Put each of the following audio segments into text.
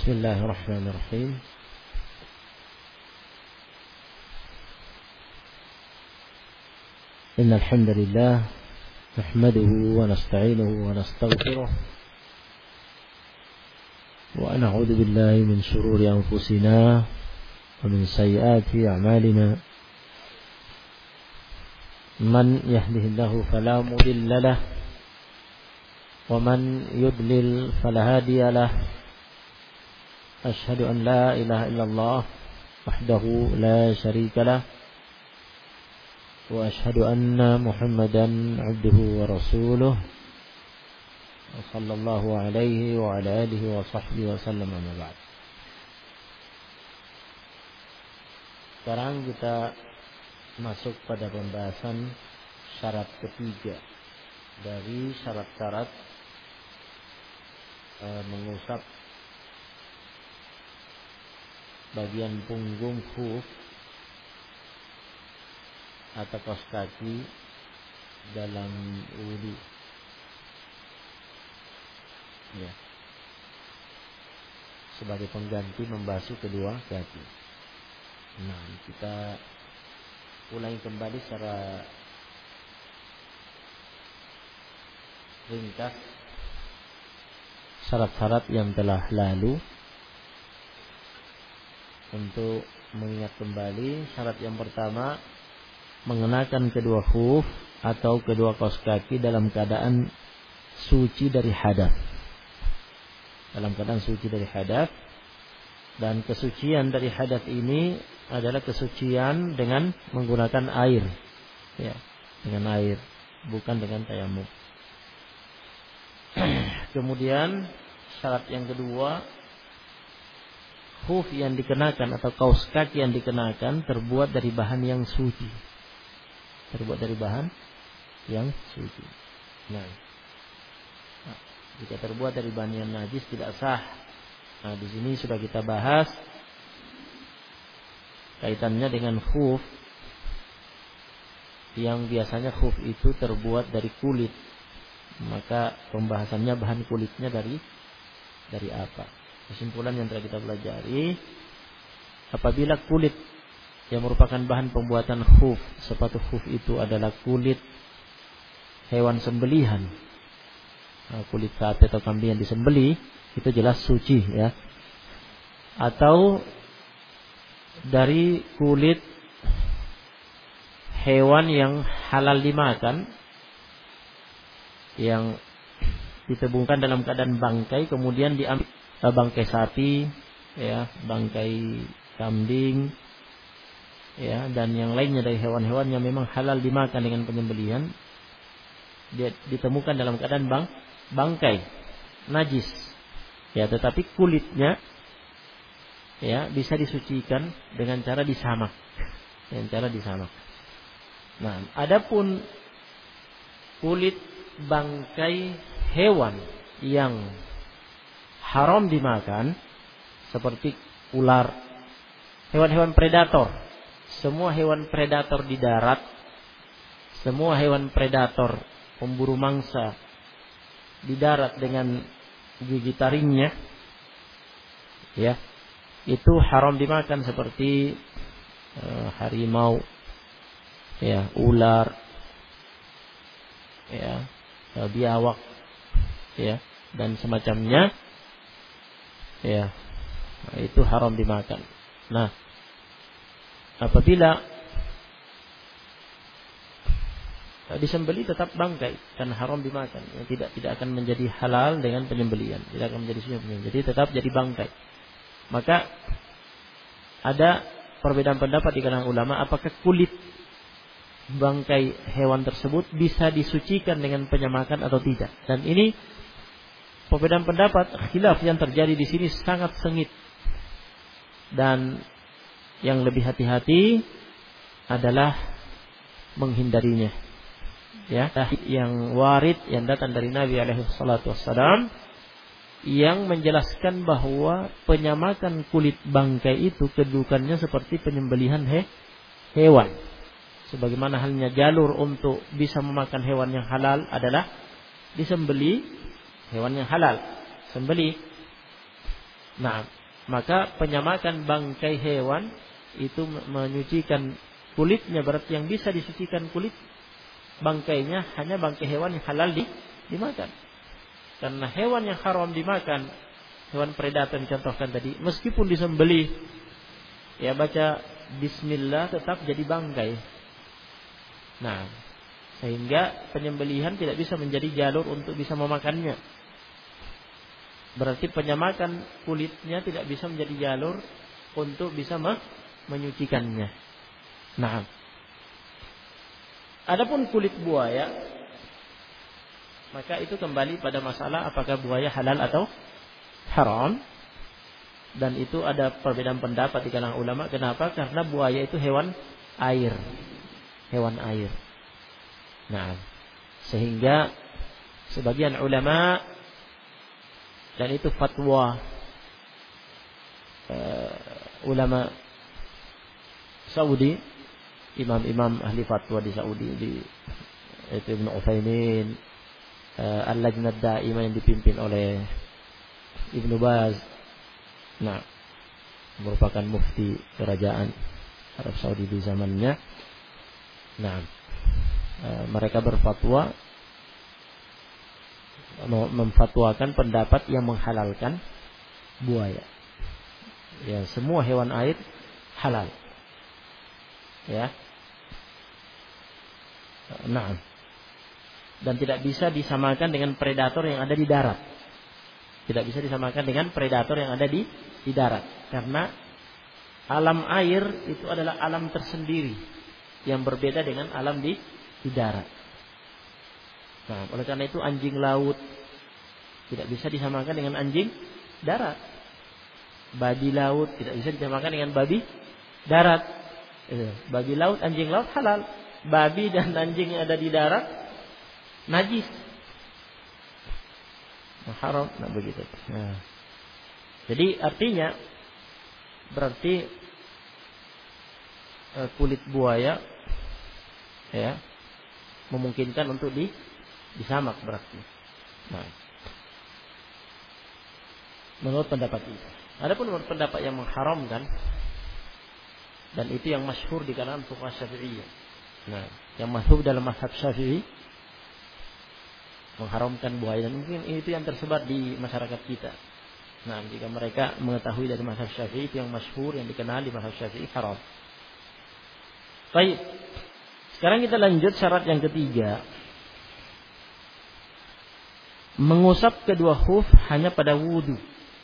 Bismillahirrahmanirrahim. Innal hamdalillah nahmaduhu wa nasta'inuhu wa nastaghfiruh wa na'udzu billahi min shururi anfusina wa min sayyiati a'malina. Man yahdihillahu fala mudilla lahu wa man yudlil fala hadiya lahu. Asyhadu an la ilaha illallah wahdahu la syarika lah wa asyhadu anna Muhammadan abduhu wa rasuluh sallallahu alaihi wa ala alihi wa sahbihi wa sallam, amma ba'd. Sekarang kita masuk pada pembahasan syarat ketiga dari syarat-syarat mengusap bagian punggung khuf atau kaos kaki dalam wudu. Ya. Sebagai pengganti membasuh kedua kaki. Nah, kita ulangi kembali secara ringkas syarat-syarat yang telah lalu. Untuk mengingat kembali, syarat yang pertama, mengenakan kedua khuf atau kedua kaos kaki dalam keadaan suci dari hadas. Dalam keadaan suci dari hadas. Dan kesucian dari hadas ini adalah kesucian dengan menggunakan air. Ya, dengan air, bukan dengan tayamum. Kemudian syarat yang kedua, khuf yang dikenakan atau kaos kaki yang dikenakan terbuat dari bahan yang suci. Terbuat dari bahan yang suci. Nah, jika terbuat dari bahan yang najis tidak sah. Nah, di sini sudah kita bahas kaitannya dengan khuf yang biasanya khuf itu terbuat dari kulit. Maka pembahasannya bahan kulitnya dari apa? Kesimpulan yang telah kita pelajari, apabila kulit yang merupakan bahan pembuatan khuf, sepatu khuf itu adalah kulit hewan sembelihan, kulit sapi atau kambing yang disembelih, itu jelas suci, ya. Atau dari kulit hewan yang halal dimakan, yang ditebungkan dalam keadaan bangkai, kemudian diambil bangkai sapi, ya, bangkai kambing, ya, dan yang lainnya dari hewan-hewan yang memang halal dimakan dengan penyembelihan, dia ditemukan dalam keadaan bangkai najis, ya, tetapi kulitnya, ya, bisa disucikan dengan cara disamak, Nah, adapun kulit bangkai hewan yang haram dimakan, seperti ular, hewan-hewan predator, semua hewan predator di darat, semua hewan predator pemburu mangsa di darat dengan gigi taringnya, ya, itu haram dimakan, seperti harimau, ya, ular, ya, biawak, ya, dan semacamnya. Ya, itu haram dimakan. Nah, apabila disembelih tetap bangkai karena haram dimakan, ya, tidak akan menjadi halal dengan penyembelihan, tidak akan menjadi suci, jadi tetap jadi bangkai. Maka ada perbedaan pendapat di kalangan ulama apakah kulit bangkai hewan tersebut bisa disucikan dengan penyamakan atau tidak. Dan ini perbedaan pendapat, khilaf yang terjadi di sini sangat sengit. Dan yang lebih hati-hati adalah menghindarinya. Ya, yang warid yang datang dari Nabi alaihi salatu wassalam yang menjelaskan bahwa penyamakan kulit bangkai itu kedudukannya seperti penyembelihan hewan. Sebagaimana halnya jalur untuk bisa memakan hewan yang halal adalah disembeli hewan yang halal, sembeli. Nah, Maka penyamakan bangkai hewan itu menyucikan kulitnya, berarti yang bisa disucikan kulit bangkainya hanya bangkai hewan yang halal dimakan. Karena hewan yang haram dimakan, hewan predator yang contohkan tadi, meskipun disembelih, ya baca bismillah tetap jadi bangkai. Nah, sehingga penyembelihan tidak bisa menjadi jalur untuk bisa memakannya. Berarti penyamakan kulitnya tidak bisa menjadi jalur untuk bisa menyucikannya. Nah, adapun kulit buaya, maka itu kembali pada masalah apakah buaya halal atau haram. Dan itu ada perbedaan pendapat di kalangan ulama. Kenapa? Karena buaya itu hewan air. Hewan air. Nah, sehingga sebagian ulama, dan itu fatwa ulama Saudi, imam-imam ahli fatwa di Saudi, itu Ibn Utsaimin, Al-Lajnah Daimah yang dipimpin oleh Ibn Baz, nah, merupakan mufti kerajaan Arab Saudi di zamannya. Nah, mereka berfatwa, memfatwakan pendapat yang menghalalkan buaya. Ya, semua hewan air halal. Ya. Nah, dan tidak bisa disamakan dengan predator yang ada di darat. Tidak bisa disamakan dengan predator yang ada di darat, karena alam air itu adalah alam tersendiri yang berbeda dengan alam di darat. Nah, oleh karena itu anjing laut tidak bisa disamakan dengan anjing darat. Babi laut tidak bisa disamakan dengan babi darat. Babi laut, anjing laut halal. Babi dan anjing yang ada di darat najis. Haram, nah begitu. Nah, jadi artinya berarti kulit buaya, ya, memungkinkan untuk disamak berarti. Nah, menurut pendapat itu. Adapun menurut pendapat yang mengharamkan, dan itu yang masyhur di kalangan fuqaha Syafi'iyah. Nah, yang masyhur dalam mazhab Syafi'i mengharamkan buaya, dan mungkin itu yang tersebar di masyarakat kita. Nah, jika mereka mengetahui dari mazhab Syafi'i, itu yang masyhur, yang dikenal di mazhab Syafi'i haram. Baik. Sekarang kita lanjut syarat yang ketiga. Mengusap kedua khuf hanya pada wudu.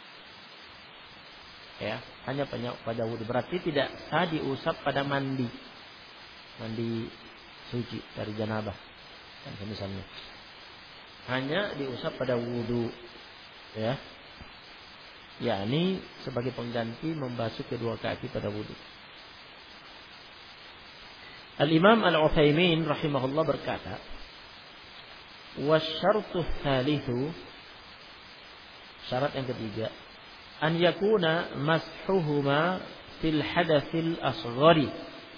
Ya, hanya pada wudu. Berarti tidak sah diusap pada mandi. Mandi suci dari janabah dan semisalnya. Hanya diusap pada wudu. Ya. Yakni sebagai pengganti membasuh kedua kaki pada wudu. Al-Imam Al-Utsaimin rahimahullah berkata, "Wasyartu tsalitsu," syarat yang ketiga, "an yakuna mashuhuma fil hadatsil asghari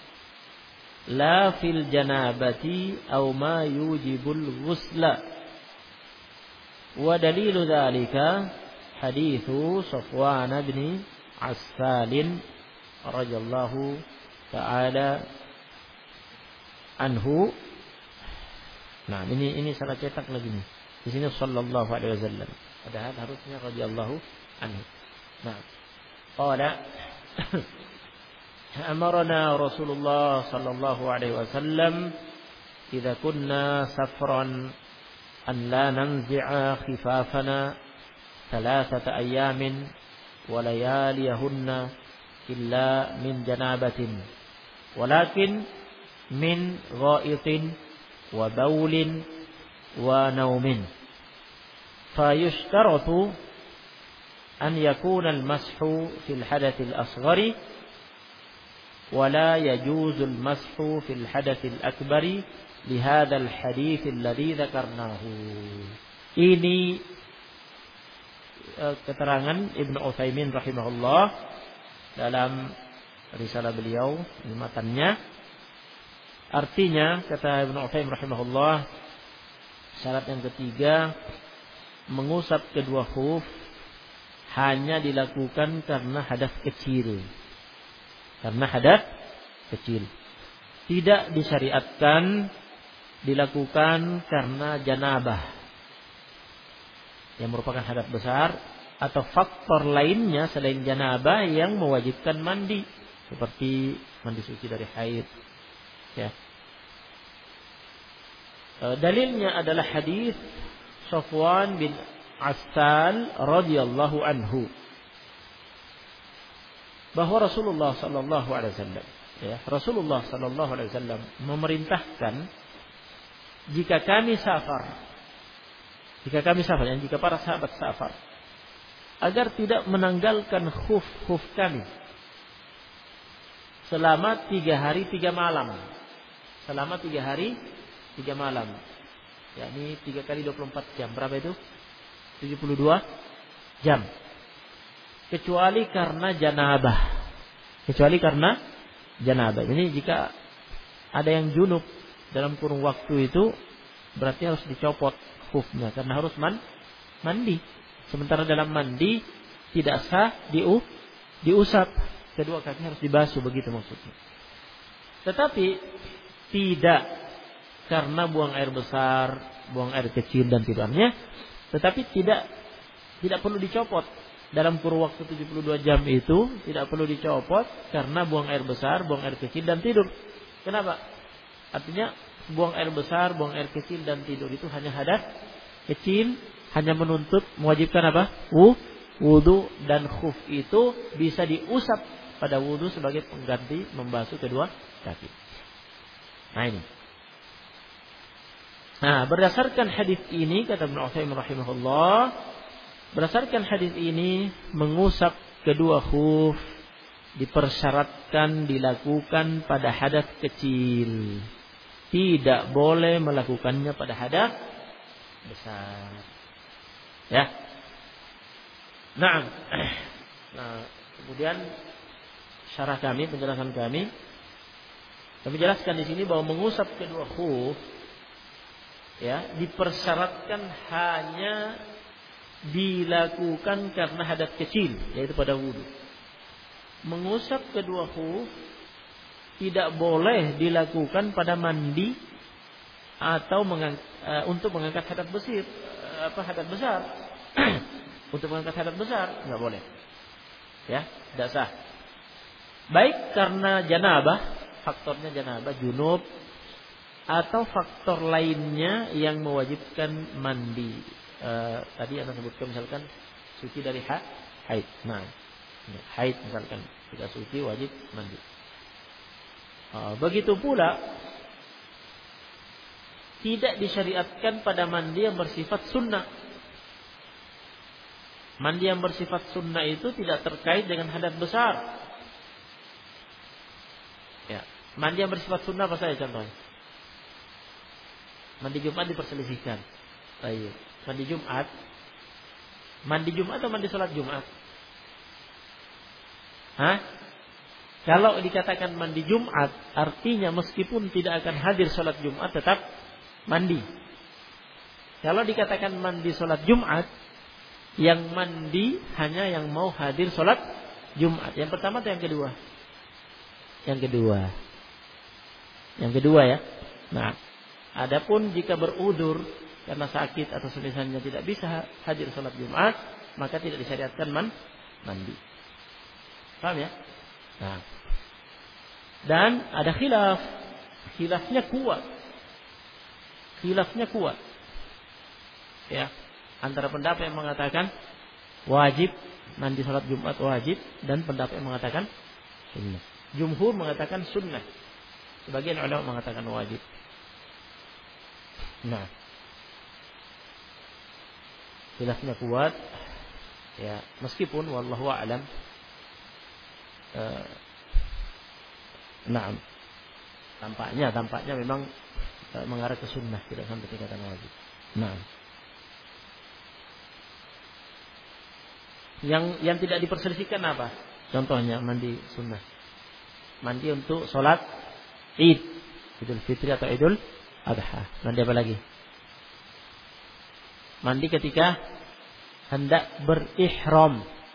la fil janabati aw ma yujibul ghusla." Wa dalilu dzalika haditsu Safwan bin Assal radhiyallahu ta'ala anhu. Nah, ini salah cetak lagi nih. Di sini sallallahu alaihi wasallam. Padahal harusnya radhiyallahu anhu. Nah, qala amarna Rasulullah sallallahu alaihi wasallam idza kunna safran an la nanzi'a khifafana thalathata ayamin wa layaliyahunna illa min janabatin walakin min ghaitin wa baulin wa naumin fayushtaratu an yakuna al-mashu fil hadath al-asghari wa la yajuzu al-mashu fil hadath al-akbari lihadha al-hadith alladhi dzakarnahu. Ini keterangan Ibn Utsaimin rahimahullah dalam risalah beliau, ini matanya. Artinya, kata Ibn Utsaimin rahimahullah, syarat yang ketiga, mengusap kedua khuf hanya dilakukan karena hadas kecil. Karena hadas kecil. Tidak disyariatkan dilakukan karena janabah yang merupakan hadas besar atau faktor lainnya selain janabah yang mewajibkan mandi seperti mandi suci dari haid. Ya. Dalilnya adalah hadis Safwan bin Assal radhiyallahu anhu bahwa Rasulullah sallallahu alaihi wasallam, ya, Rasulullah sallallahu alaihi wasallam memerintahkan jika kami safar, jika para sahabat safar, agar tidak menanggalkan khuf kami selama 3 hari 3 malam. Selama 3 hari 3 malam. Yakni 3 kali 24 jam. Berapa itu? 72 jam. Kecuali karena janabah. Ini jika ada yang junub dalam kurun waktu itu, berarti harus dicopot khufnya karena harus mandi. Sementara dalam mandi tidak sah diusap. Kedua kaki harus dibasuh, begitu maksudnya. Tetapi tidak karena buang air besar, buang air kecil dan tidurnya, tetapi tidak perlu dicopot. Dalam kurun waktu 72 jam itu tidak perlu dicopot karena buang air besar, buang air kecil dan tidur. Kenapa? Artinya buang air besar, buang air kecil dan tidur itu hanya hadas kecil, hanya menuntut mewajibkan apa? Wudu, dan khuf itu bisa diusap pada wudu sebagai pengganti membasuh kedua kaki. Nah ini. Nah, berdasarkan hadis ini kata Ibnu Utsaimin rahimahullah, berdasarkan hadis ini mengusap kedua khuf dipersyaratkan dilakukan pada hadas kecil. Tidak boleh melakukannya pada hadas besar. Ya. Nah, kemudian syarah kami, penjelasan kami jelaskan di sini bahwa mengusap kedua khuf, ya, dipersyaratkan hanya dilakukan karena hadas kecil, yaitu pada wudu. Mengusap kedua khuf tidak boleh dilakukan pada mandi atau untuk mengangkat hadas besar. Untuk mengangkat hadas besar enggak boleh. Ya, tidak sah. Baik karena janabah, faktornya janabah, junub, atau faktor lainnya yang mewajibkan mandi. Tadi Anda sebutkan misalkan suci dari haid. Nah, haid misalkan, jika suci wajib mandi. Begitu pula tidak disyariatkan pada mandi yang bersifat sunnah. Mandi yang bersifat sunnah itu tidak terkait dengan hadas besar. Ya, mandi yang bersifat sunnah apa saja contohnya? Mandi Jumat diperselisihkan. Baik. Mandi Jumat atau mandi sholat Jumat? Kalau dikatakan mandi Jumat, artinya meskipun tidak akan hadir sholat Jumat tetap mandi. Kalau dikatakan mandi sholat Jumat, yang mandi hanya yang mau hadir sholat Jumat. Yang pertama atau yang kedua? Yang kedua ya. Nah, adapun jika berudzur karena sakit atau semisalnya tidak bisa hadir sholat Jumat, maka tidak disyariatkan mandi. Paham ya? Nah, dan ada khilafnya kuat. Ya, antara pendapat yang mengatakan wajib mandi sholat Jumat wajib dan pendapat yang mengatakan sunnah. Jumhur mengatakan sunnah, sebagian ulama mengatakan wajib. Nah, khilafnya kuat. Ya, meskipun wallahu a'lam. Nah, tampaknya memang mengarah ke sunnah, tidak sampai tingkatan wajib. Nah, yang tidak diperselisihkan apa? Contohnya mandi sunnah, mandi untuk sholat Id, Idul Fitri atau Idul Adha. Mandi apa lagi? Mandi ketika hendak berihram.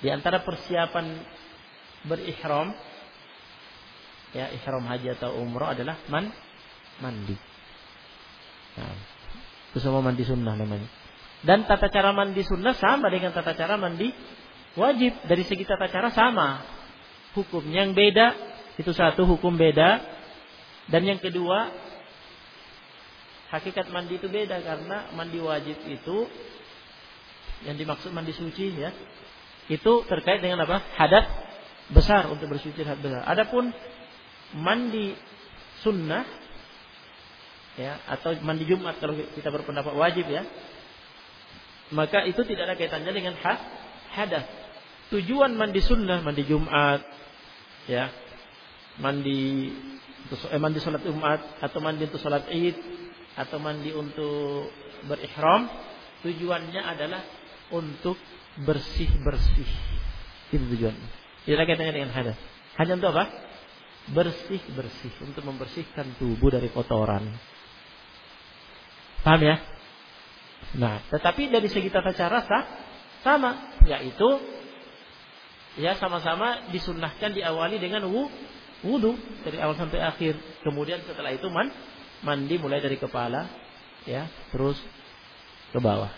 Di antara persiapan berihram, ya ihram haji atau umrah adalah mandi. Nah, itu semua mandi sunnah namanya. Dan tata cara mandi sunnah sama dengan tata cara mandi wajib. Dari segi tata cara sama. Hukumnya yang beda, itu satu hukum beda. Dan yang kedua, hakikat mandi itu beda. Karena mandi wajib itu, yang dimaksud mandi suci ya, itu terkait dengan apa? Hadas besar, untuk bersuci hadas besar. Adapun mandi sunnah ya, atau mandi Jumat kalau kita berpendapat wajib ya, maka itu tidak ada kaitannya dengan hadas. Tujuan mandi sunnah, mandi Jumat ya, mandi salat Jumat, atau mandi untuk salat Id, atau mandi untuk berihram, tujuannya adalah untuk bersih-bersih. Itu tujuannya. Tidak ada kaitannya dengan hadas. Hanya untuk apa? Bersih-bersih, untuk membersihkan tubuh dari kotoran. Paham ya? Nah, tetapi dari segi tata cara sama, yaitu ya sama-sama disunnahkan diawali dengan wudu dari awal sampai akhir. Kemudian setelah itu mandi mulai dari kepala ya, terus ke bawah.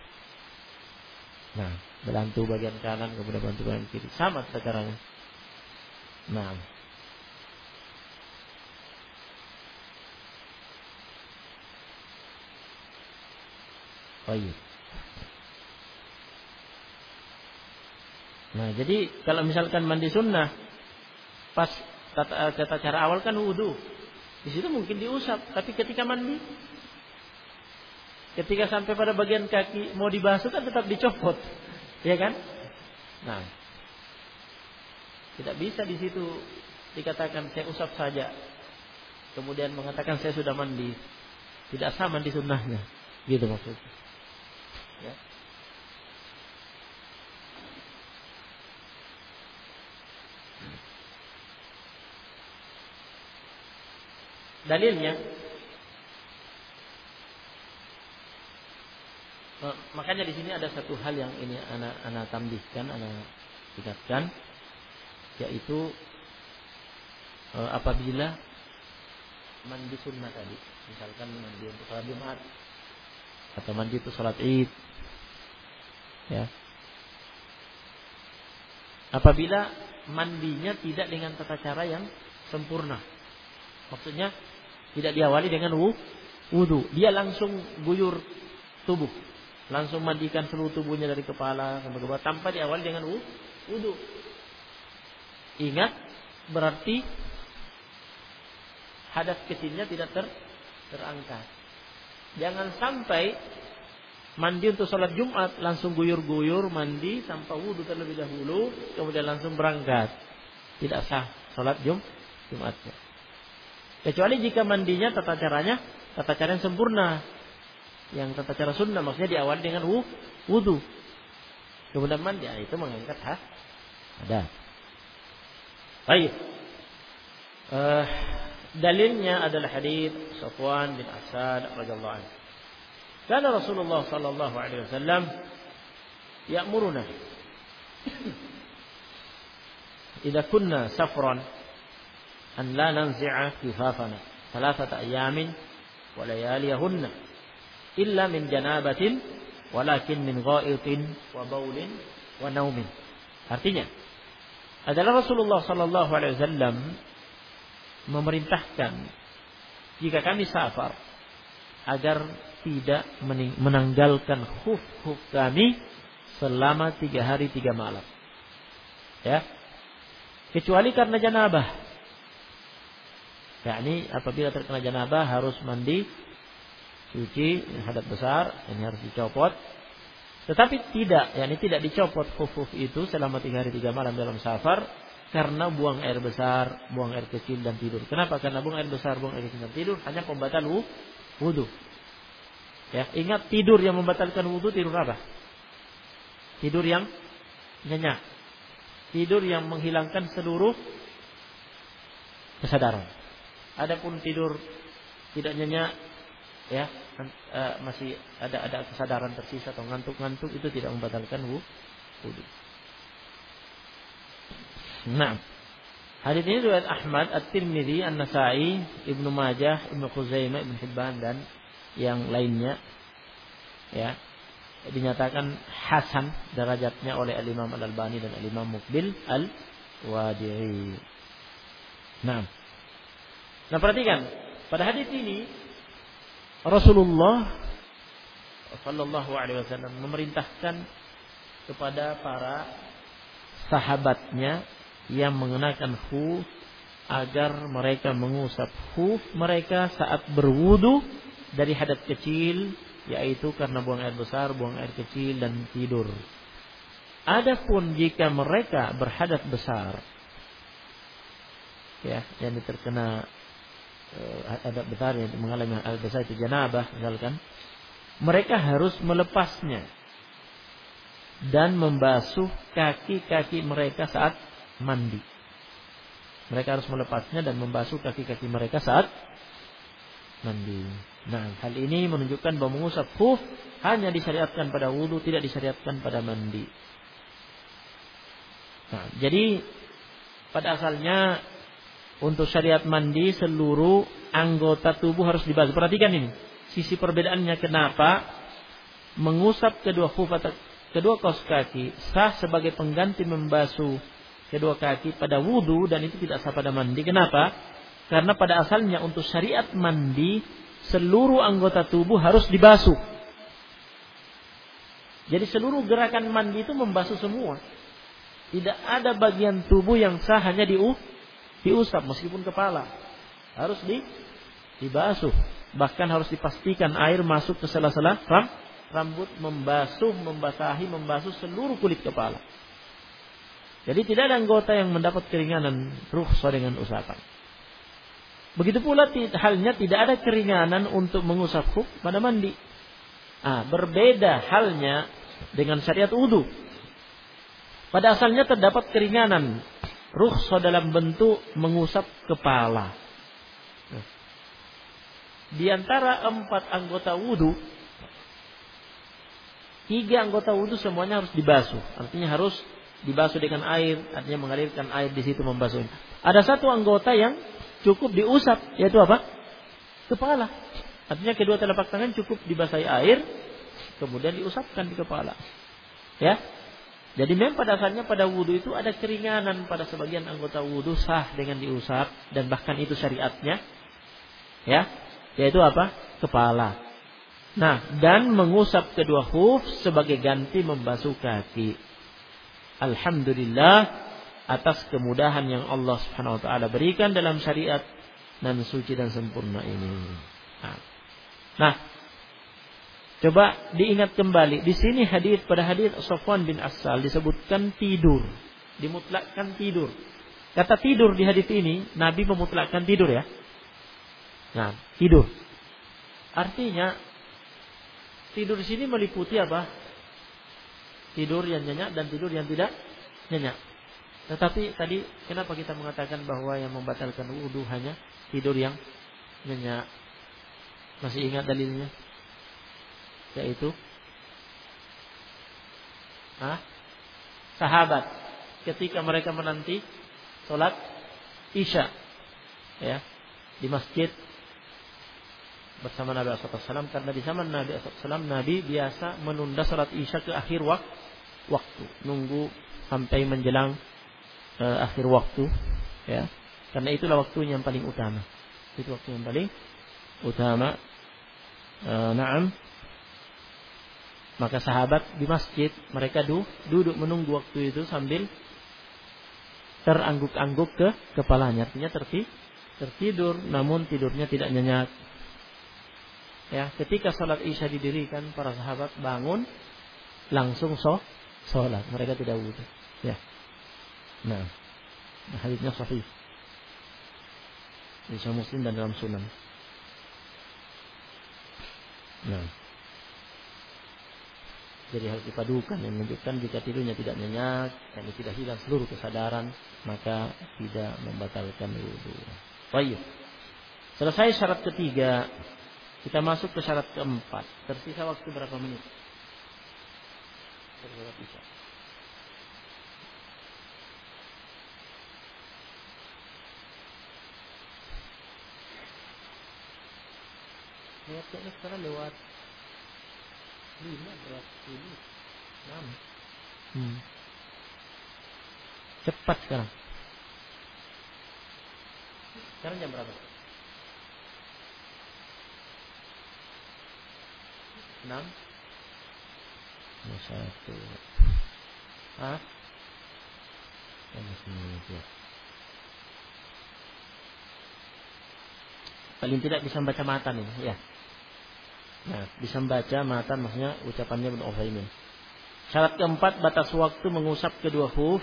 Nah, bantu bagian kanan kemudian bantu bagian kiri, sama tata caranya. Nah, baik. Nah, jadi kalau misalkan mandi sunnah, pas tata cara awal kan wudu, di situ mungkin diusap, tapi ketika mandi, ketika sampai pada bagian kaki mau dibasuh kan tetap dicopot, ya kan? Nah, tidak bisa di situ dikatakan saya usap saja, kemudian mengatakan saya sudah mandi, tidak sama mandi sunnahnya, gitu maksudnya. Ya. Dalilnya, makanya di sini ada satu hal yang ini anak tambahkan, anak ingatkan, yaitu apabila mandi sunnah tadi, misalkan mandi untuk salat Jumat atau mandi untuk salat Id, ya, apabila mandinya tidak dengan tata cara yang sempurna, maksudnya tidak diawali dengan wudu, dia langsung guyur tubuh, langsung mandikan seluruh tubuhnya dari kepala sampai ke bawah tanpa diawali dengan wudu. Ingat, berarti hadas kecilnya tidak terangkat. Jangan sampai mandi untuk sholat Jumat langsung guyur-guyur mandi tanpa wudu terlebih dahulu, kemudian langsung berangkat. Tidak sah sholat Jumatnya. Kecuali jika mandinya tata cara yang sempurna, yang tata cara sunnah, maksudnya diawali dengan wudu, kemudian mandi, itu mengangkat hadas. Baik. Dalilnya adalah hadis Safwan bin Asad radhiyallahu anhu. Kana Rasulullah sallallahu alaihi wasallam ya'muruna idza kunna safran an la nanzi'a kifafana thalathata ayamin wa layaliyahunna illa min janabatin walakin min gha'itin wa baulin wa naumin. Artinya adalah Rasulullah sallallahu alaihi wasallam memerintahkan jika kami safar agar tidak menanggalkan khuf-khuf kami selama 3 hari 3 malam. Ya. Kecuali karena janabah. Yakni apabila terkena janabah harus mandi, cuci, hadas besar, ini harus dicopot. Tetapi tidak dicopot khuf-khuf itu selama 3 hari 3 malam dalam safar karena buang air besar, buang air kecil dan tidur. Kenapa? Karena buang air besar, buang air kecil dan tidur hanya pembatal wudu. Ya, ingat tidur yang membatalkan wudu tidur apa? Tidur yang nyenyak. Tidur yang menghilangkan seluruh kesadaran. Adapun tidur tidak nyenyak, ya, masih ada kesadaran tersisa atau ngantuk-ngantuk, itu tidak membatalkan wudu. Nah, hadis ini riwayat Ahmad, At-Tirmidzi, An-Nasa'i, Ibnu Majah, Ibnu Khuzaimah, Ibnu Hibban dan yang lainnya. Ya, dinyatakan hasan derajatnya oleh Al-Imam Al-Albani dan Al-Imam Muqbil Al-Wadi'i. Nah, perhatikan pada hadis ini Rasulullah sallallahu alaihi wasallam memerintahkan kepada para sahabatnya yang mengenakan khuf agar mereka mengusap khuf mereka saat berwudu dari hadas kecil, yaitu karena buang air besar, buang air kecil dan tidur. Adapun jika mereka berhadas besar, ya, yang terkena hadas besar, yang mengalami hadas besar itu janabah misalkan, mereka harus melepasnya dan membasuh kaki-kaki mereka saat mandi. Mereka harus melepasnya dan membasuh kaki-kaki mereka saat mandi. Nah, hal ini menunjukkan bahwa mengusap khuf hanya disyariatkan pada wudu, tidak disyariatkan pada mandi. Nah, jadi pada asalnya untuk syariat mandi seluruh anggota tubuh harus dibasuh. Perhatikan ini, sisi perbedaannya kenapa mengusap kedua khuf atau kedua kaus kaki sah sebagai pengganti membasuh kedua kaki pada wudu dan itu tidak sah pada mandi. Kenapa? Karena pada asalnya untuk syariat mandi seluruh anggota tubuh harus dibasuh. Jadi seluruh gerakan mandi itu membasuh semua. Tidak ada bagian tubuh yang sah hanya diusap, meskipun kepala harus dibasuh. Bahkan harus dipastikan air masuk ke sela-sela rambut, membasuh seluruh kulit kepala. Jadi tidak ada anggota yang mendapat keringanan rukhsah dengan usapan. Begitu pula halnya tidak ada keringanan untuk mengusap khuf pada mandi. Berbeda halnya dengan syariat wudu. Pada asalnya terdapat keringanan rukhsah dalam bentuk mengusap kepala. Di antara 4 anggota wudu, 3 anggota wudu semuanya harus dibasuh. Artinya harus dibasuh dengan air, artinya mengalirkan air di situ membasuhnya. Ada 1 anggota yang cukup diusap, yaitu apa? Kepala. Artinya kedua telapak tangan cukup dibasahi air, kemudian diusapkan di kepala. Ya. Jadi memang pada asalnya pada wudu itu ada keringanan pada sebagian anggota wudu sah dengan diusap dan bahkan itu syariatnya. Ya. Yaitu apa? Kepala. Nah, dan mengusap kedua khuf sebagai ganti membasuh kaki. Alhamdulillah atas kemudahan yang Allah Subhanahu wa taala berikan dalam syariat dan suci dan sempurna ini. Nah, coba diingat kembali. Di sini pada hadis Safwan bin Assal disebutkan tidur, dimutlakkan tidur. Kata tidur di hadis ini Nabi memutlakkan tidur ya. Nah, tidur. Artinya tidur di sini meliputi apa? Tidur yang nyenyak dan tidur yang tidak nyenyak. Tetapi tadi kenapa kita mengatakan bahwa yang membatalkan wudu hanya tidur yang nyenyak? Masih ingat dalilnya? Yaitu sahabat ketika mereka menanti sholat Isya ya di masjid bersama Nabi SAW, karena di zaman Nabi SAW Nabi biasa menunda sholat Isya ke akhir waktu, nunggu sampai menjelang akhir waktu ya, karena itulah waktu yang paling utama. Itu waktu yang paling utama. Maka sahabat di masjid mereka duduk menunggu waktu itu sambil terangguk-angguk ke kepalanya, artinya tertidur, namun tidurnya tidak nyenyak. Ya, ketika salat Isya didirikan, para sahabat bangun langsung sholat. Mereka tidak wudu. Ya. Nah, hadisnya sahih. Di Sahih Muslim dan dalam Sunan. Nah, jadi harus dipadukan yang menunjukkan jika tidurnya tidak nyenyak dan tidak hilang seluruh kesadaran, maka tidak membatalkan wudu. Baik. Selesai syarat ketiga, kita masuk ke syarat keempat. Tersisa waktu berapa menit? Lewatnya ini sekarang lewat 5, lewat 10, 6. Cepat sekarang. Sekarang jam berapa? 6. 1. Hah? Paling tidak bisa membaca matan ini, ya. Nah, bisa membaca matan maksudnya ucapannya Ibnu Utsaimin. Syarat keempat, batas waktu mengusap kedua huruf.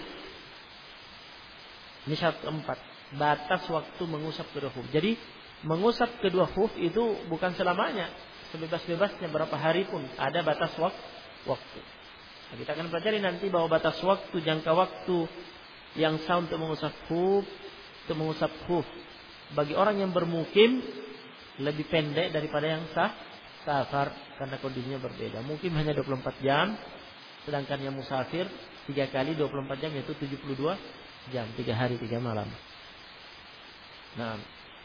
Ini syarat keempat, batas waktu mengusap kedua huruf. Jadi mengusap kedua huruf itu bukan selamanya, sebebas-bebasnya berapa hari pun ada batas waktu. Nah, kita akan pelajari nanti bahwa batas waktu, jangka waktu yang sah untuk mengusap huruf, bagi orang yang bermukim lebih pendek daripada yang safar karena kondisinya berbeda. Mukim hanya 24 jam, sedangkan yang musafir 3 kali 24 jam yaitu 72 jam, 3 hari 3 malam. Nah,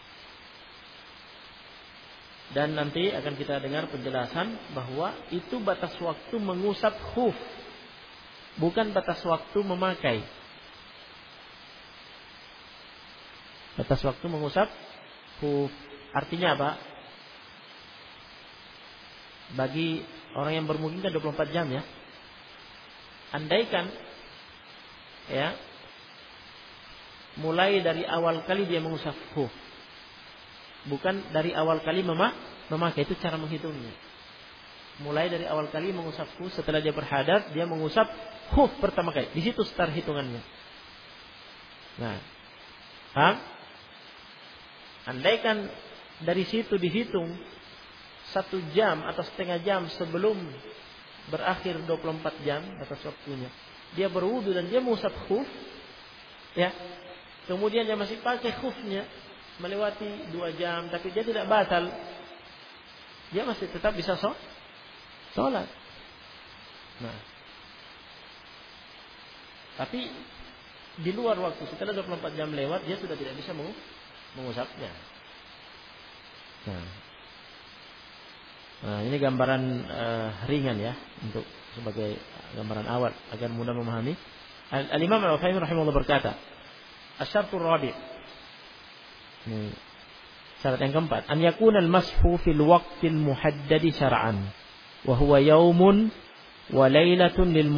dan nanti akan kita dengar penjelasan bahwa itu batas waktu mengusap huruf, bukan batas waktu memakai. Batas waktu mengusap huruf artinya apa? Bagi orang yang bermukim kan 24 jam ya. Andaikan ya, mulai dari awal kali dia mengusap huruf, bukan dari awal kali memakai, itu cara menghitungnya. Mulai dari awal kali mengusap huruf, setelah dia berhadas dia mengusap huruf pertama kali. Di situ start hitungannya. Nah, paham? Andaikan dari situ dihitung 1 jam atau setengah jam sebelum berakhir 24 jam batas waktunya, dia berwudu dan dia mengusap khuf, ya, kemudian dia masih pakai khufnya melewati 2 jam, tapi dia tidak batal, dia masih tetap bisa sholat. Nah, tapi di luar waktu, setelah 24 jam lewat, dia sudah tidak bisa mengusapnya. Nah, ini gambaran ringan ya, untuk sebagai gambaran awal agar mudah memahami. Al-Imam Al-Utsaimin rahimahullah berkata, asy-syartur rabi'. Ini syarat yang keempat, an yakuna al-mashu fil waqtil muhaddadi syar'an wa huwa yaumun wa lailatun lil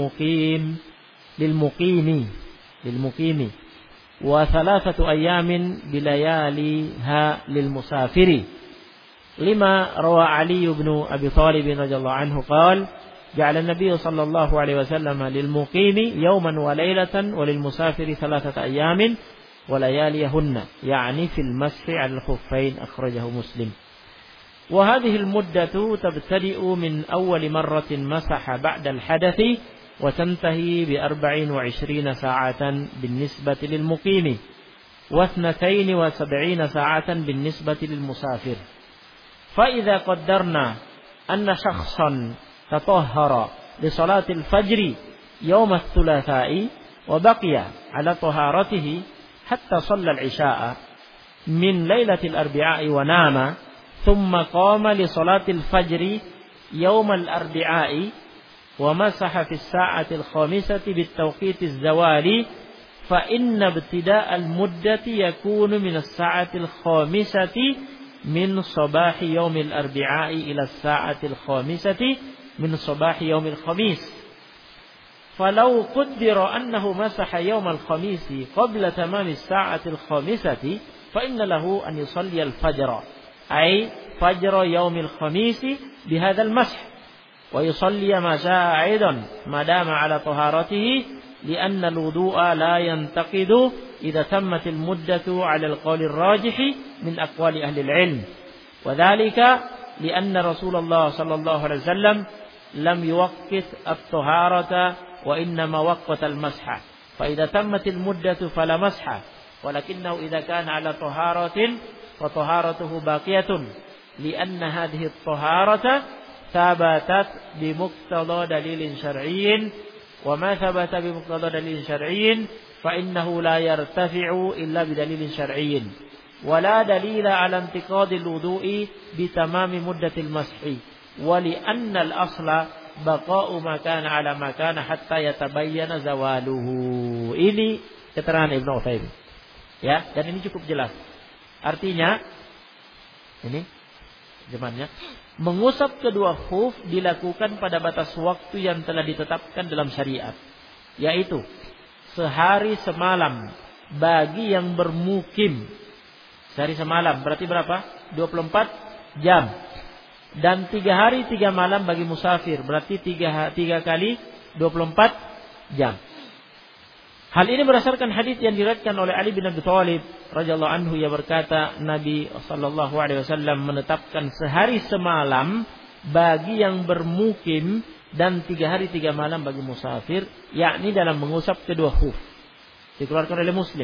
muqimi wa 3 ayamin bilayaliha lil musafiri. Lima rawa Ali bin Abi Thalib radhiyallahu anhu qala ja'ala an-nabiy sallallahu alaihi wasallam lil muqimi yawman wa laylatan wa lil musafiri 3 ayamin wa layaliyahunna, yani fil mashi 'ala al-khuffain, akhrajahu Muslim. Wa hadhihi al-muddatu tabtadi'u min awwal marratin masaha ba'da al-hadathi wa tantahi bi 24 sa'atan bin-nisbati lil muqimi wa 72 sa'atan bin-nisbati lil musafir. فإذا قدرنا أن شخصا تطهر لصلاة الفجر يوم الثلاثاء وبقي على طهارته حتى صلى العشاء من ليلة الأربعاء ونام ثم قام لصلاة الفجر يوم الأربعاء ومسح في الساعة 5 بالتوقيت الزوالي فإن ابتداء المدة يكون من الساعة 5 من صباح يوم الأربعاء إلى الساعة 5 من صباح يوم الخميس. فلو قدر أنه مسح يوم الخميس قبل تمام الساعة 5 فإن له أن يصلي الفجر، أي فجر يوم الخميس بهذا المسح، ويصلي ما شاء أيضا ما دام على طهارته، لأن الوضوء لا ينتقد إذا تمت المدة على القول الراجح من أقوال أهل العلم، وذلك لأن رسول الله صلى الله عليه وسلم لم يوقت الطهارة وإنما وقت المسح، فإذا تمت المدة فلا مسح، ولكنه إذا كان على طهارة فطهارته باقية، لأن هذه الطهارة ثبتت بمقتضى دليل شرعي، وما ثبت بمقتضى دليل شرعي فإنه لا يرتفع إلا بدليل شرعي. wala dalila 'ala intiqadil wudu'i bi tamami muddatil mashi wa li anna al-asla baqa'u ma kana 'ala ma kana hatta yatabayyana zawaluhu. Ini keterangan Ibnu Utsaimin. Ya, dan ini cukup jelas. Artinya ini jamannya mengusap kedua khuf dilakukan pada batas waktu yang telah ditetapkan dalam syariat, yaitu sehari semalam bagi yang bermukim. Sehari semalam berarti berapa? 24 jam. Dan 3 hari 3 malam bagi musafir, berarti 3 kali 24 jam. Hal ini berdasarkan hadis yang diriwayatkan oleh Ali bin Abi Thalib radhiyallahu anhu, yang berkata Nabi sallallahu alaihi wasallam menetapkan sehari semalam bagi yang bermukim dan 3 hari 3 malam bagi musafir, yakni dalam mengusap kedua khuf. Dikeluarkan oleh Muslim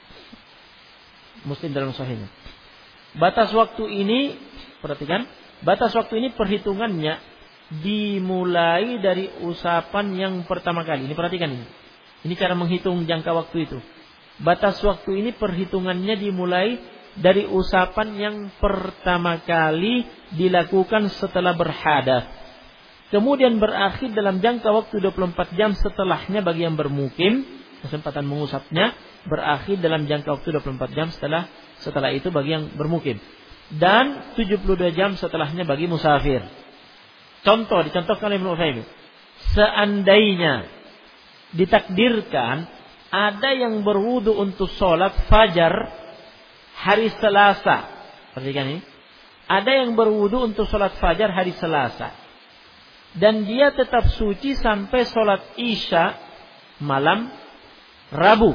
dalam sahihnya. Batas waktu ini, perhatikan, batas waktu ini perhitungannya dimulai dari usapan yang pertama kali. Ini perhatikan ini. Ini cara menghitung jangka waktu itu. Batas waktu ini perhitungannya dimulai dari usapan yang pertama kali dilakukan setelah berhadas. Kemudian berakhir dalam jangka waktu 24 jam setelahnya bagi yang bermukim. Kesempatan mengusapnya berakhir dalam jangka waktu 24 jam setelah itu bagi yang bermukim. Dan 72 jam setelahnya bagi musafir. Contoh, dicontohkan oleh Ibnu Utsaimin. Seandainya ditakdirkan ada yang berwudu untuk sholat fajar hari Selasa. Perhatikan ini. Ada yang berwudu untuk sholat fajar hari Selasa. Dan dia tetap suci sampai sholat Isya malam Rabu.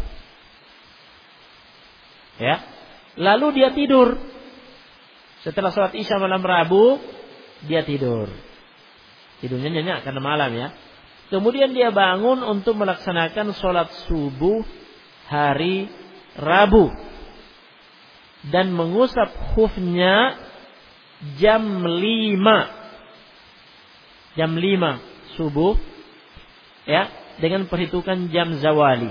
Ya. Lalu dia tidur. Setelah sholat Isya malam Rabu, dia tidur. Tidurnya nyenyak karena malam ya. Kemudian dia bangun untuk melaksanakan sholat subuh hari Rabu. Dan mengusap khufnya jam 5. Jam 5 subuh. Ya, dengan perhitungan jam zawali.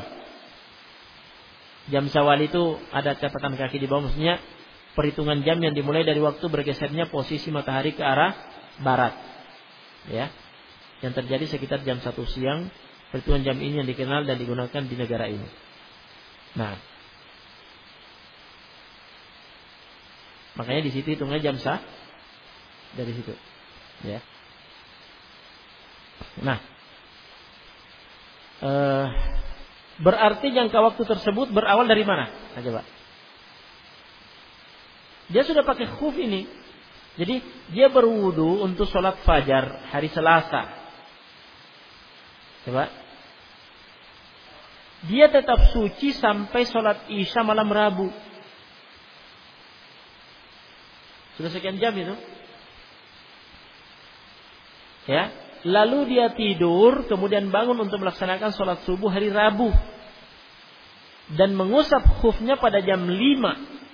Jam zawali itu ada catatan kaki di bawah, maksudnya perhitungan jam yang dimulai dari waktu bergesernya posisi matahari ke arah barat. Ya. Yang terjadi sekitar jam 1 siang. Perhitungan jam ini yang dikenal dan digunakan di negara ini. Nah, makanya di situ hitungnya jam sah dari situ. Ya. Nah, berarti jangka waktu tersebut berawal dari mana? Nah, coba. Dia sudah pakai khuf ini. Jadi dia berwudu untuk sholat fajar hari Selasa. Coba. Dia tetap suci sampai sholat Isya malam Rabu. Sudah sekian jam itu. Ya. Lalu dia tidur, kemudian bangun untuk melaksanakan sholat subuh hari Rabu. Dan mengusap khufnya pada jam 5.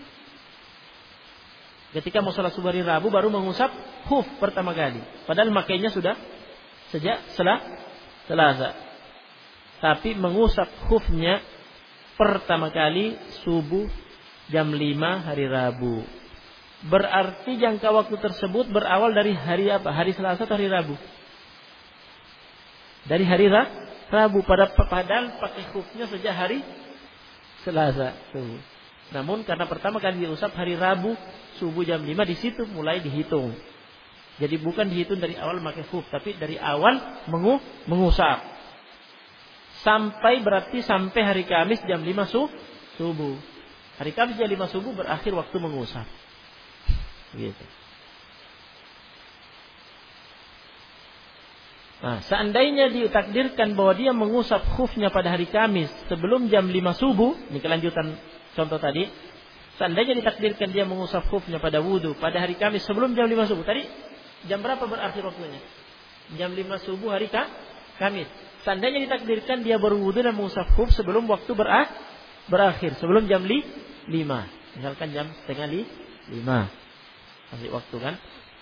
Ketika mau sholat subuh hari Rabu baru mengusap khuf pertama kali. Padahal makainya sudah sejak Selasa. Tapi mengusap khufnya pertama kali subuh jam 5 hari Rabu. Berarti jangka waktu tersebut berawal dari hari apa? Hari Selasa atau hari Rabu? Dari hari Rabu. Padahal pakai khufnya sejak hari Selasa. Namun karena pertama kali diusap hari Rabu subuh jam 5, di situ mulai dihitung. Jadi bukan dihitung dari awal pakai khuf, tapi dari awal mengusap. Berarti sampai hari Kamis jam 5 subuh. Hari Kamis jam 5 subuh berakhir waktu mengusap. Gitu. Nah, seandainya ditakdirkan bahwa dia mengusap khufnya pada hari Kamis sebelum jam 5 subuh, ini kelanjutan contoh tadi. Seandainya ditakdirkan dia mengusap khufnya pada wudu pada hari Kamis sebelum jam 5 subuh. Tadi jam berapa berakhir waktunya? Jam 5 subuh hari Kamis. Seandainya ditakdirkan dia berwudu dan mengusap khuf sebelum waktu berakhir, sebelum jam 5. Misalkan jam setengah 5. Masih waktu kan?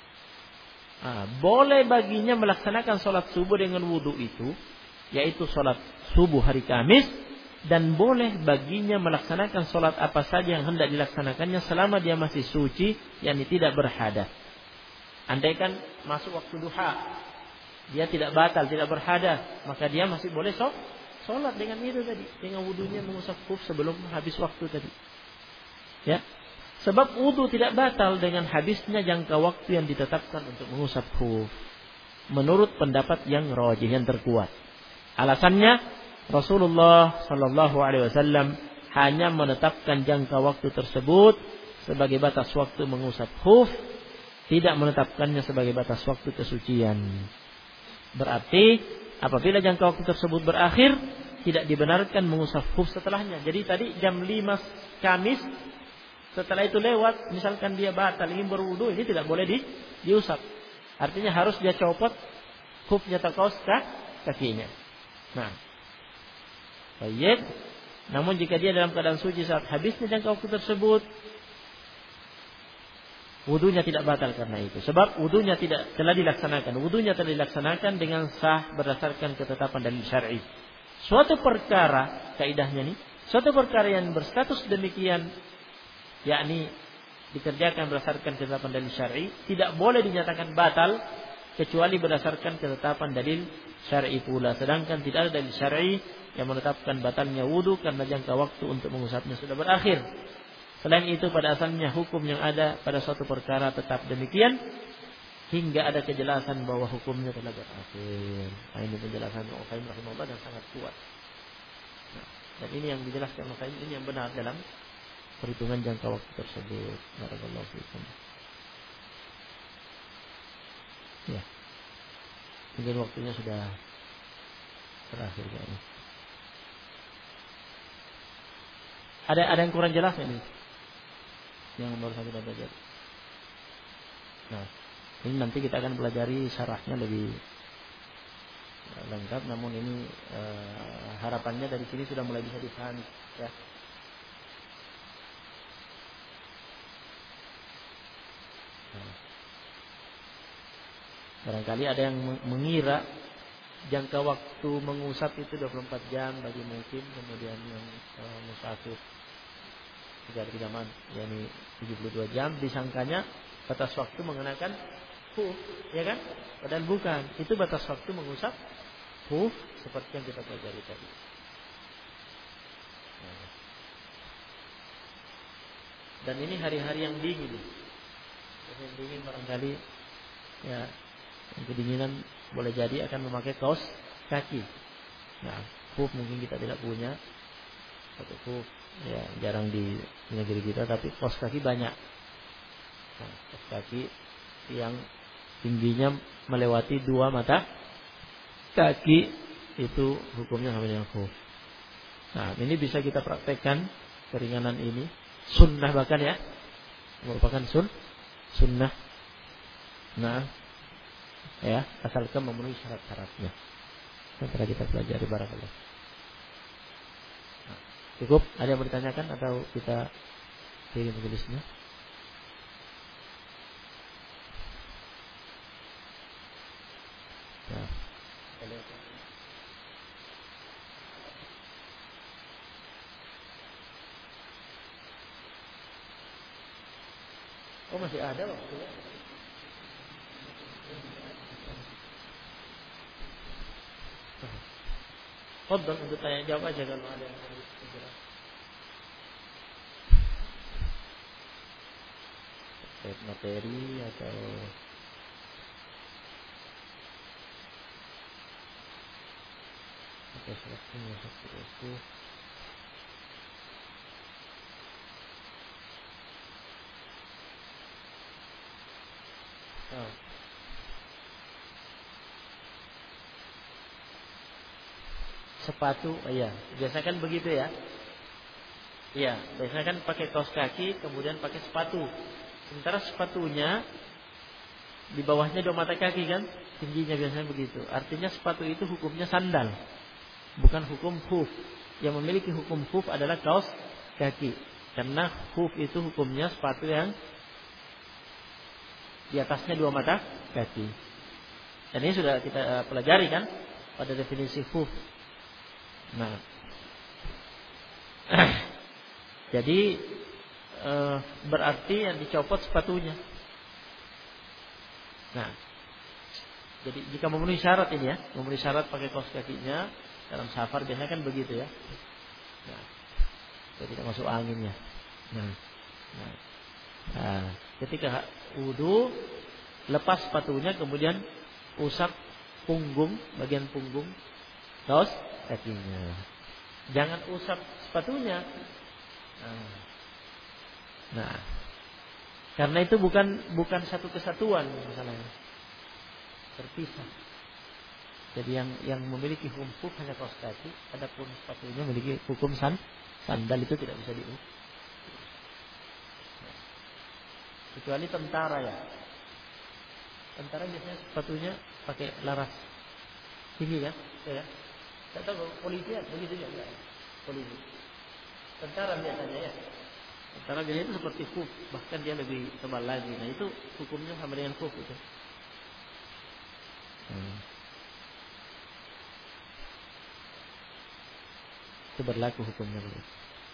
Boleh baginya melaksanakan sholat subuh dengan wudu itu, yaitu sholat subuh hari Kamis, dan boleh baginya melaksanakan sholat apa saja yang hendak dilaksanakannya selama dia masih suci, yakni tidak berhadas. Andaikan masuk waktu duha, dia tidak batal, tidak berhadas, maka dia masih boleh sholat dengan itu tadi, dengan wudunya mengusap khuf sebelum habis waktu tadi. Ya, sebab wudu tidak batal dengan habisnya jangka waktu yang ditetapkan untuk mengusap khuf. Menurut pendapat yang rajih, yang terkuat. Alasannya Rasulullah Sallallahu Alaihi Wasallam hanya menetapkan jangka waktu tersebut sebagai batas waktu mengusap khuf, tidak menetapkannya sebagai batas waktu kesucian. Berarti apabila jangka waktu tersebut berakhir, tidak dibenarkan mengusap khuf setelahnya. Jadi tadi jam 5 Kamis, setelah itu lewat, misalkan dia batal ingin berwudu, ini tidak boleh diusap. Artinya harus dia copot khufnya atau kaos kakinya. Nah, baik. Namun jika dia dalam keadaan suci saat habisnya jangka waktu tersebut, wudunya tidak batal karena itu. Sebab wudunya telah dilaksanakan. Wudunya telah dilaksanakan dengan sah berdasarkan ketetapan dalil syar'i. Suatu perkara, kaidahnya nih, suatu perkara yang berstatus demikian, yakni dikerjakan berdasarkan ketetapan dalil syar'i, tidak boleh dinyatakan batal kecuali berdasarkan ketetapan dalil syar'i pula. Sedangkan tidak ada dalil syar'i yang menetapkan batalnya wudu karena jangka waktu untuk mengusapnya sudah berakhir. Selain itu, pada asalnya hukum yang ada pada suatu perkara tetap demikian hingga ada kejelasan bahwa hukumnya telah berakhir. Nah, ini penjelasan Al-Qayyim rahimahullah dan sangat kuat. Nah, dan ini yang dijelaskan Al-Qayyim, ini yang benar dalam perhitungan jangka waktu tersebut. Barakallahu fiikum. Ya, mungkin waktunya sudah terakhir kayaknya. Ada yang kurang jelas ini yang baru saja kita belajar. Nah, ini nanti kita akan pelajari syarahnya lebih lengkap. Namun ini harapannya dari sini sudah mulai bisa dipahami, ya. Barangkali ada yang mengira jangka waktu mengusap itu 24 jam bagi mungkin, kemudian yang musafir 3 man, yakni 72 jam, disangkanya batas waktu mengenakan khuf, ya kan? Padahal bukan, itu batas waktu mengusap khuf seperti yang kita pelajari tadi. Dan ini hari-hari yang dingin. Yang dingin barangkali, ya, yang kedinginan boleh jadi akan memakai kaos kaki. Nah, khuf mungkin kita tidak punya. Satu khuf ya jarang di negeri kita, tapi kaos kaki banyak. Nah, kaos kaki yang tingginya melewati 2 mata kaki itu hukumnya sama dengan khuf. Nah, ini bisa kita praktekkan keringanan ini, sunnah bahkan ya, merupakan sunnah. Nah, ya, asalkan memenuhi syarat-syaratnya. Setelah kita pelajari barakallah. Nah, cukup? Ada yang bertanyakan atau kita kirim tulisnya? Nah, oh masih ada waktunya. Fadhal untuk tanya jawab aja kalau ada yang mau segera. Materi atau sesuatu seperti itu. Sepatu, iya, biasanya kan begitu ya. Iya, biasanya kan pakai kaos kaki, kemudian pakai sepatu. Sementara sepatunya di bawahnya 2 mata kaki kan, tingginya biasanya begitu. Artinya sepatu itu hukumnya sandal, bukan hukum khuf. Yang memiliki hukum khuf adalah kaos kaki, karena khuf itu hukumnya sepatu yang di atasnya 2 mata kaki. Dan ini sudah kita pelajari kan pada definisi khuf. Nah, Jadi berarti yang dicopot sepatunya. Nah, jadi jika memenuhi syarat ini ya, memenuhi syarat pakai kaos kakinya dalam safar biasanya kan begitu ya. Nah, jadi tidak masuk angin ya. Nah, ketika wudu lepas sepatunya kemudian usap punggung, bagian punggung kaos kakinya. Jangan usap sepatunya. Nah, karena itu bukan satu kesatuan masalahnya. Terpisah. Jadi yang memiliki hukum hanya kaos kaki, adapun sepatunya memiliki hukum sandal itu tidak bisa diubah. Kecuali tentara ya. Tentara biasanya sepatunya pakai laras tinggi kan? Ya. Tidak tahu polisi ya, begitu juga. Polisi. Tentara biasanya ya. Tentara biasanya itu seperti khuf, bahkan dia lebih tebal lagi. Nah itu hukumnya sama dengan khuf itu. Itu berlaku hukumnya begitu.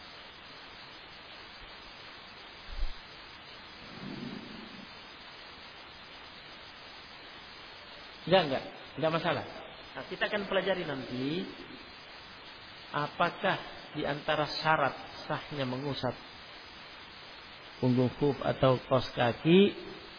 Enggak masalah. Nah, kita akan pelajari nanti apakah di antara syarat sahnya mengusap punggung khuf atau kaos kaki,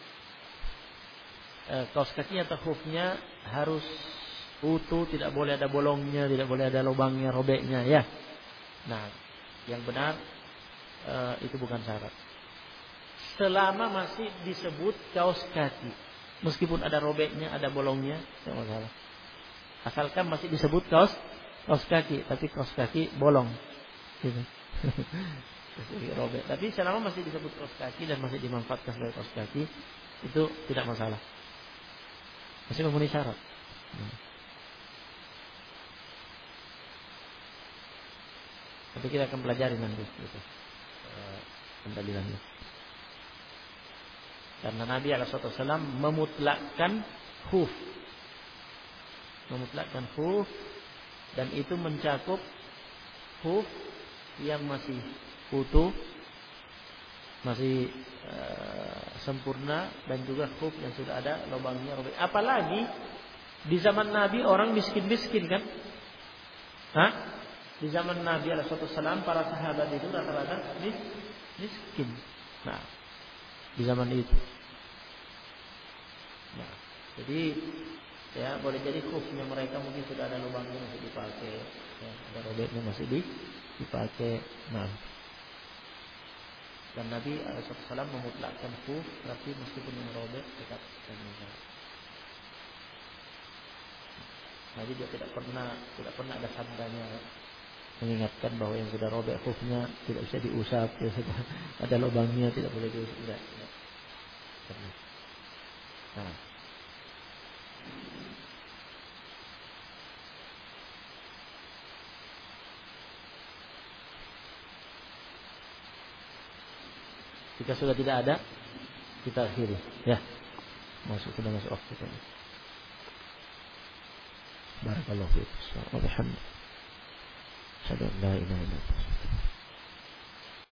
kaos kaki atau khufnya harus utuh, tidak boleh ada bolongnya, tidak boleh ada lubangnya, robeknya ya. Nah, yang benar itu bukan syarat. Selama masih disebut kaos kaki, meskipun ada robeknya, ada bolongnya, tidak masalah. Asalkan masih disebut kaos kaki, tapi kaos kaki bolong, gitu. Robek. Tapi selama masih disebut kaos kaki dan masih dimanfaatkan sebagai kaos kaki, itu tidak masalah. Masih memenuhi syarat. Tapi kita akan pelajari nanti gitu, pendalilannya. Karena Nabi SAW memutlakkan khuf, dan itu mencakup khuf yang masih utuh, masih sempurna, dan juga khuf yang sudah ada lubangnya, robek. Apalagi di zaman Nabi orang miskin-miskin kan? Di zaman Nabi SAW para sahabat itu rata-rata miskin. Nah, di zaman itu. Nah, jadi ya boleh jadi khufnya mereka mungkin sudah ada lubangnya masih dipakai, ya, ada robeknya masih dipakai. Nah, dan Nabi SAW memutlakkan khuf, tapi meskipun yang robek tetap terjaga. Nabi dia tidak pernah ada sabdanya mengingatkan bahwa yang sudah robek khufnya tidak bisa diusap, ya, ada lubangnya tidak boleh diusap. Tidak. Nah, jika sudah tidak ada, kita akhiri. Ya, sudah masuk waktu ini. Barakallahu fiikum. Alhamdulillah. Asyhadu an la ilaha illallah.